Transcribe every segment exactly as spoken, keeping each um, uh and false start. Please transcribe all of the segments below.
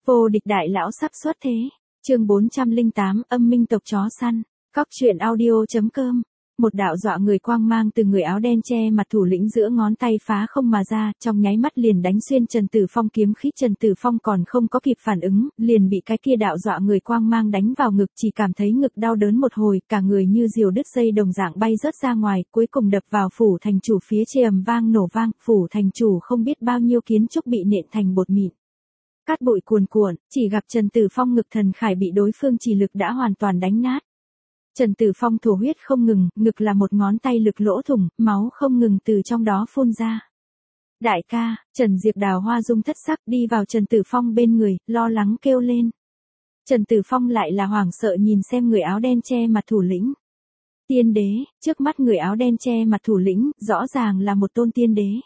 Vô địch đại lão sắp xuất thế. Chương bốn trăm lẻ tám, âm minh tộc chó săn. Cóc truyện audio chấm com. Một đạo dọa người quang mang từ người áo đen che mặt thủ lĩnh giữa ngón tay phá không mà ra, trong nháy mắt liền đánh xuyên Trần Tử Phong kiếm khí. Trần Tử Phong còn không có kịp phản ứng, liền bị cái kia đạo dọa người quang mang đánh vào ngực, chỉ cảm thấy ngực đau đớn một hồi, cả người như diều đứt dây đồng dạng bay rớt ra ngoài, cuối cùng đập vào phủ thành chủ phía trên ầm vang nổ vang, phủ thành chủ không biết bao nhiêu kiến trúc bị nện thành bột mịn. Cát bụi cuồn cuộn, chỉ gặp Trần Tử Phong ngực thần khải bị đối phương chỉ lực đã hoàn toàn đánh nát. Trần Tử Phong thổ huyết không ngừng, ngực là một ngón tay lực lỗ thủng, máu không ngừng từ trong đó phun ra. Đại ca, Trần Diệp Đào hoa dung thất sắc đi vào Trần Tử Phong bên người, lo lắng kêu lên. Trần Tử Phong lại là hoảng sợ nhìn xem người áo đen che mặt thủ lĩnh. Tiên đế, trước mắt người áo đen che mặt thủ lĩnh, rõ ràng là một tôn tiên đế.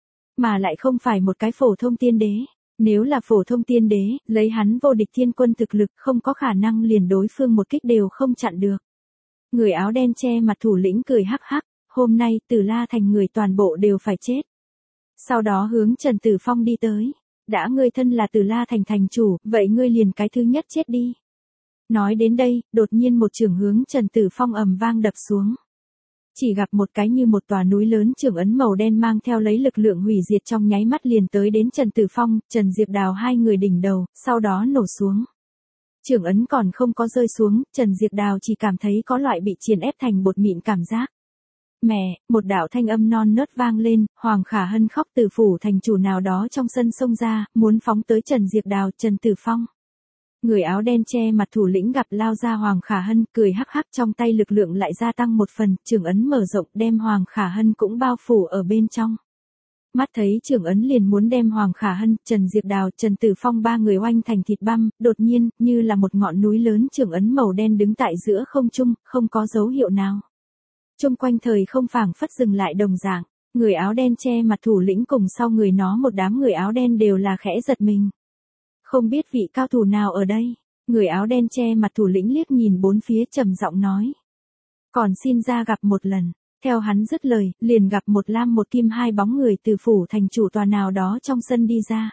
Mà lại không phải một cái phổ thông tiên đế. Nếu là phổ thông tiên đế, lấy hắn vô địch thiên quân thực lực không có khả năng liền đối phương một kích đều không chặn được. Người áo đen che mặt thủ lĩnh cười hắc hắc, hôm nay Tử La Thành người toàn bộ đều phải chết. Sau đó hướng Trần Tử Phong đi tới. Đã ngươi thân là Tử La Thành thành chủ, vậy ngươi liền cái thứ nhất chết đi. Nói đến đây, đột nhiên một chưởng hướng Trần Tử Phong ầm vang đập xuống. Chỉ gặp một cái như một tòa núi lớn chưởng ấn màu đen mang theo lấy lực lượng hủy diệt trong nháy mắt liền tới đến Trần Tử Phong, Trần Diệp Đào hai người đỉnh đầu, sau đó nổ xuống. Chưởng ấn còn không có rơi xuống, Trần Diệp Đào chỉ cảm thấy có loại bị triền ép thành bột mịn cảm giác. Mẹ, một đạo thanh âm non nớt vang lên, Hoàng Khả Hân khóc từ phủ thành chủ nào đó trong sân xông ra, muốn phóng tới Trần Diệp Đào, Trần Tử Phong. Người áo đen che mặt thủ lĩnh gặp lao ra Hoàng Khả Hân, cười hắc hắc trong tay lực lượng lại gia tăng một phần, chưởng ấn mở rộng đem Hoàng Khả Hân cũng bao phủ ở bên trong. Mắt thấy chưởng ấn liền muốn đem Hoàng Khả Hân, Trần Diệp Đào, Trần Tử Phong ba người oanh thành thịt băm, đột nhiên, như là một ngọn núi lớn chưởng ấn màu đen đứng tại giữa không trung, không có dấu hiệu nào. Chung quanh thời không phảng phất dừng lại đồng dạng, người áo đen che mặt thủ lĩnh cùng sau người nó một đám người áo đen đều là khẽ giật mình. Không biết vị cao thủ nào ở đây, người áo đen che mặt thủ lĩnh liếc nhìn bốn phía trầm giọng nói. Còn xin ra gặp một lần, theo hắn dứt lời, liền gặp một lam một kim hai bóng người từ phủ thành chủ tòa nào đó trong sân đi ra.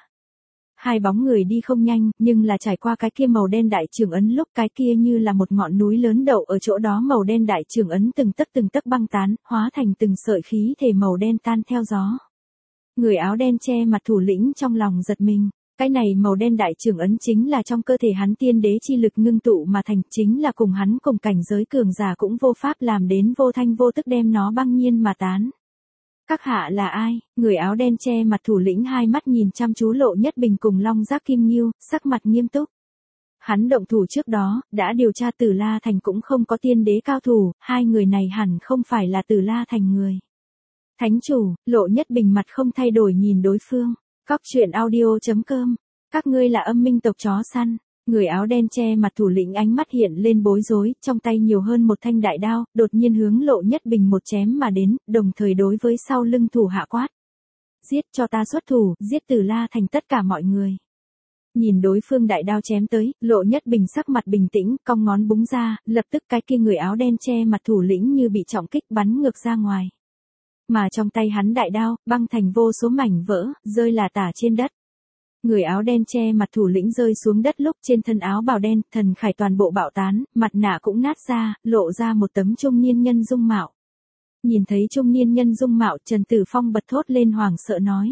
Hai bóng người đi không nhanh, nhưng là trải qua cái kia màu đen đại trường ấn lúc cái kia như là một ngọn núi lớn đậu ở chỗ đó màu đen đại trường ấn từng tấc từng tấc băng tán, hóa thành từng sợi khí thể màu đen tan theo gió. Người áo đen che mặt thủ lĩnh trong lòng giật mình. Cái này màu đen đại trường ấn chính là trong cơ thể hắn tiên đế chi lực ngưng tụ mà thành, chính là cùng hắn cùng cảnh giới cường giả cũng vô pháp làm đến vô thanh vô tức đem nó băng nhiên mà tán. Các hạ là ai? Người áo đen che mặt thủ lĩnh hai mắt nhìn chăm chú Lộ Nhất Bình cùng Long Giác Kim Nghiêu, sắc mặt nghiêm túc. Hắn động thủ trước đó, đã điều tra Tử La Thành cũng không có tiên đế cao thủ, hai người này hẳn không phải là Tử La Thành người. Thánh chủ, Lộ Nhất Bình mặt không thay đổi nhìn đối phương. Cóc truyện audio chấm com. Các ngươi là âm minh tộc chó săn. Người áo đen che mặt thủ lĩnh ánh mắt hiện lên bối rối, trong tay nhiều hơn một thanh đại đao, đột nhiên hướng Lộ Nhất Bình một chém mà đến, đồng thời đối với sau lưng thủ hạ quát. Giết cho ta xuất thủ, giết Tử La Thành tất cả mọi người. Nhìn đối phương đại đao chém tới, Lộ Nhất Bình sắc mặt bình tĩnh, cong ngón búng ra, lập tức cái kia người áo đen che mặt thủ lĩnh như bị trọng kích bắn ngược ra ngoài. Mà trong tay hắn đại đao, băng thành vô số mảnh vỡ, rơi là tả trên đất. Người áo đen che mặt thủ lĩnh rơi xuống đất lúc trên thân áo bào đen, thần khải toàn bộ bạo tán, mặt nạ cũng nát ra, lộ ra một tấm trung niên nhân dung mạo. Nhìn thấy trung niên nhân dung mạo, Trần Tử Phong bật thốt lên hoảng sợ nói.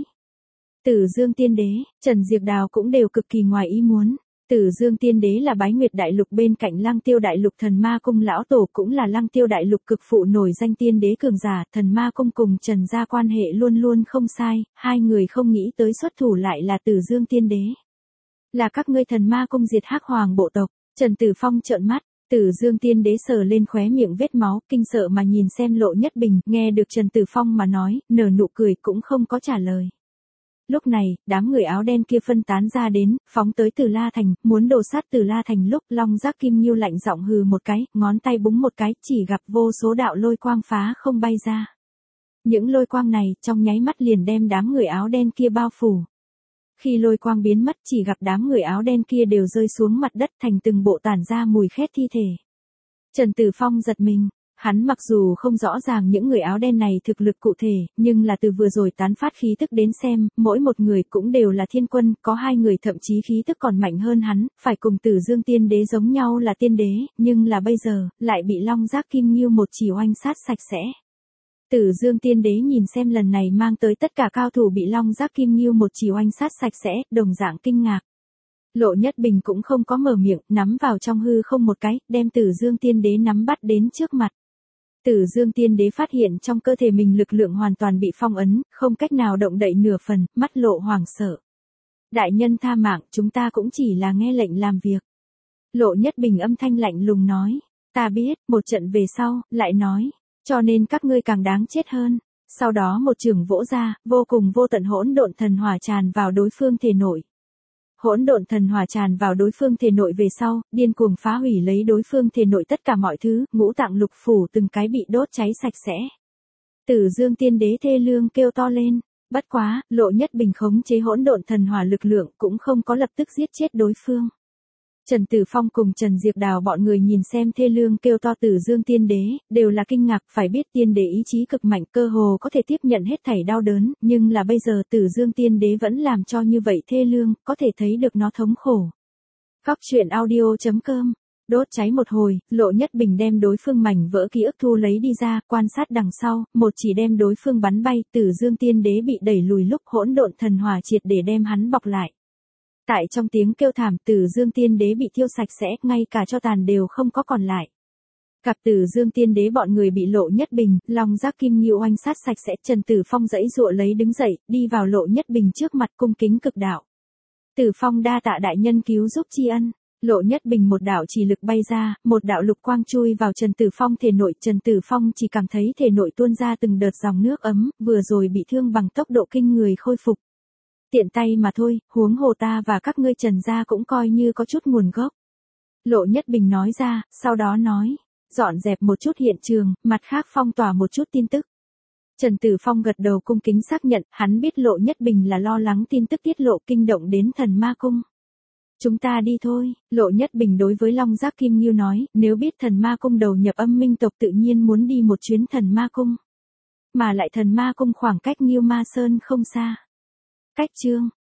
Tử Dương Tiên Đế, Trần Diệp Đào cũng đều cực kỳ ngoài ý muốn. Tử Dương Tiên Đế là Bái Nguyệt Đại Lục bên cạnh Lăng Tiêu Đại Lục Thần Ma Cung lão tổ, cũng là Lăng Tiêu Đại Lục cực phụ nổi danh tiên đế cường giả, Thần Ma Cung cùng Trần gia quan hệ luôn luôn không sai, hai người không nghĩ tới xuất thủ lại là Tử Dương Tiên Đế. Là các ngươi Thần Ma Cung diệt Hắc Hoàng bộ tộc. Trần Tử Phong trợn mắt, Tử Dương Tiên Đế sờ lên khóe miệng vết máu, kinh sợ mà nhìn xem Lộ Nhất Bình, nghe được Trần Tử Phong mà nói, nở nụ cười cũng không có trả lời. Lúc này, đám người áo đen kia phân tán ra đến, phóng tới Tử La Thành, muốn đổ sát Tử La Thành lúc Long Giác Kim Nghiêu lạnh giọng hừ một cái, ngón tay búng một cái, chỉ gặp vô số đạo lôi quang phá không bay ra. Những lôi quang này, trong nháy mắt liền đem đám người áo đen kia bao phủ. Khi lôi quang biến mất chỉ gặp đám người áo đen kia đều rơi xuống mặt đất thành từng bộ tản ra mùi khét thi thể. Trần Tử Phong giật mình, Hắn mặc dù không rõ ràng những người áo đen này thực lực cụ thể, nhưng là từ vừa rồi tán phát khí tức đến xem, mỗi một người cũng đều là thiên quân, có hai người thậm chí khí tức còn mạnh hơn hắn, phải cùng Tử Dương Tiên Đế giống nhau là tiên đế, nhưng là bây giờ, lại bị Long Giác Kim Ngưu một chỉ oanh sát sạch sẽ. Tử Dương Tiên Đế nhìn xem lần này mang tới tất cả cao thủ bị Long Giác Kim Ngưu một chỉ oanh sát sạch sẽ, đồng dạng kinh ngạc. Lộ Nhất Bình cũng không có mở miệng, nắm vào trong hư không một cái, đem Tử Dương Tiên Đế nắm bắt đến trước mặt. Tử Dương Tiên Đế phát hiện trong cơ thể mình lực lượng hoàn toàn bị phong ấn, không cách nào động đậy nửa phần, mắt lộ hoảng sợ. Đại nhân tha mạng, chúng ta cũng chỉ là nghe lệnh làm việc. Lộ Nhất Bình âm thanh lạnh lùng nói, ta biết, một trận về sau, lại nói, cho nên các ngươi càng đáng chết hơn. Sau đó một trường vỗ ra, vô cùng vô tận hỗn độn thần hỏa tràn vào đối phương thể nội. Hỗn độn thần hỏa tràn vào đối phương thể nội về sau, điên cuồng phá hủy lấy đối phương thể nội tất cả mọi thứ, ngũ tạng lục phủ từng cái bị đốt cháy sạch sẽ. Tử Dương Tiên Đế thê lương kêu to lên, bất quá, Lộ Nhất Bình khống chế hỗn độn thần hỏa lực lượng cũng không có lập tức giết chết đối phương. Trần Tử Phong cùng Trần Diệp Đào bọn người nhìn xem thê lương kêu to Tử Dương Tiên Đế, đều là kinh ngạc, phải biết tiên đế ý chí cực mạnh, cơ hồ có thể tiếp nhận hết thảy đau đớn, nhưng là bây giờ Tử Dương Tiên Đế vẫn làm cho như vậy thê lương, có thể thấy được nó thống khổ. Cóc truyện audio chấm com, đốt cháy một hồi, Lộ Nhất Bình đem đối phương mảnh vỡ ký ức thu lấy đi ra, quan sát đằng sau, một chỉ đem đối phương bắn bay, Tử Dương Tiên Đế bị đẩy lùi lúc hỗn độn thần hỏa triệt để đem hắn bọc lại. Tại trong tiếng kêu thảm, Tử Dương Tiên Đế bị thiêu sạch sẽ, ngay cả tro tàn đều không có còn lại. Cặp Tử Dương Tiên Đế bọn người bị Lộ Nhất Bình, Long Giác Kim Ngưu oanh sát sạch sẽ, Trần Tử Phong dãy dụa lấy đứng dậy, đi vào Lộ Nhất Bình trước mặt cung kính cực đạo. Tử Phong đa tạ đại nhân cứu giúp tri ân. Lộ Nhất Bình một đạo chỉ lực bay ra, một đạo lục quang chui vào Trần Tử Phong thể nội, Trần Tử Phong chỉ cảm thấy thể nội tuôn ra từng đợt dòng nước ấm, vừa rồi bị thương bằng tốc độ kinh người khôi phục. Tiện tay mà thôi, huống hồ ta và các ngươi Trần gia cũng coi như có chút nguồn gốc. Lộ Nhất Bình nói ra, sau đó nói, dọn dẹp một chút hiện trường, mặt khác phong tỏa một chút tin tức. Trần Tử Phong gật đầu cung kính xác nhận, hắn biết Lộ Nhất Bình là lo lắng tin tức tiết lộ kinh động đến Thần Ma Cung. Chúng ta đi thôi, Lộ Nhất Bình đối với Long Giác Kim Ngưu nói, nếu biết Thần Ma Cung đầu nhập Âm Minh tộc tự nhiên muốn đi một chuyến Thần Ma Cung. Mà lại Thần Ma Cung khoảng cách Ngưu Ma Sơn không xa. Cách chương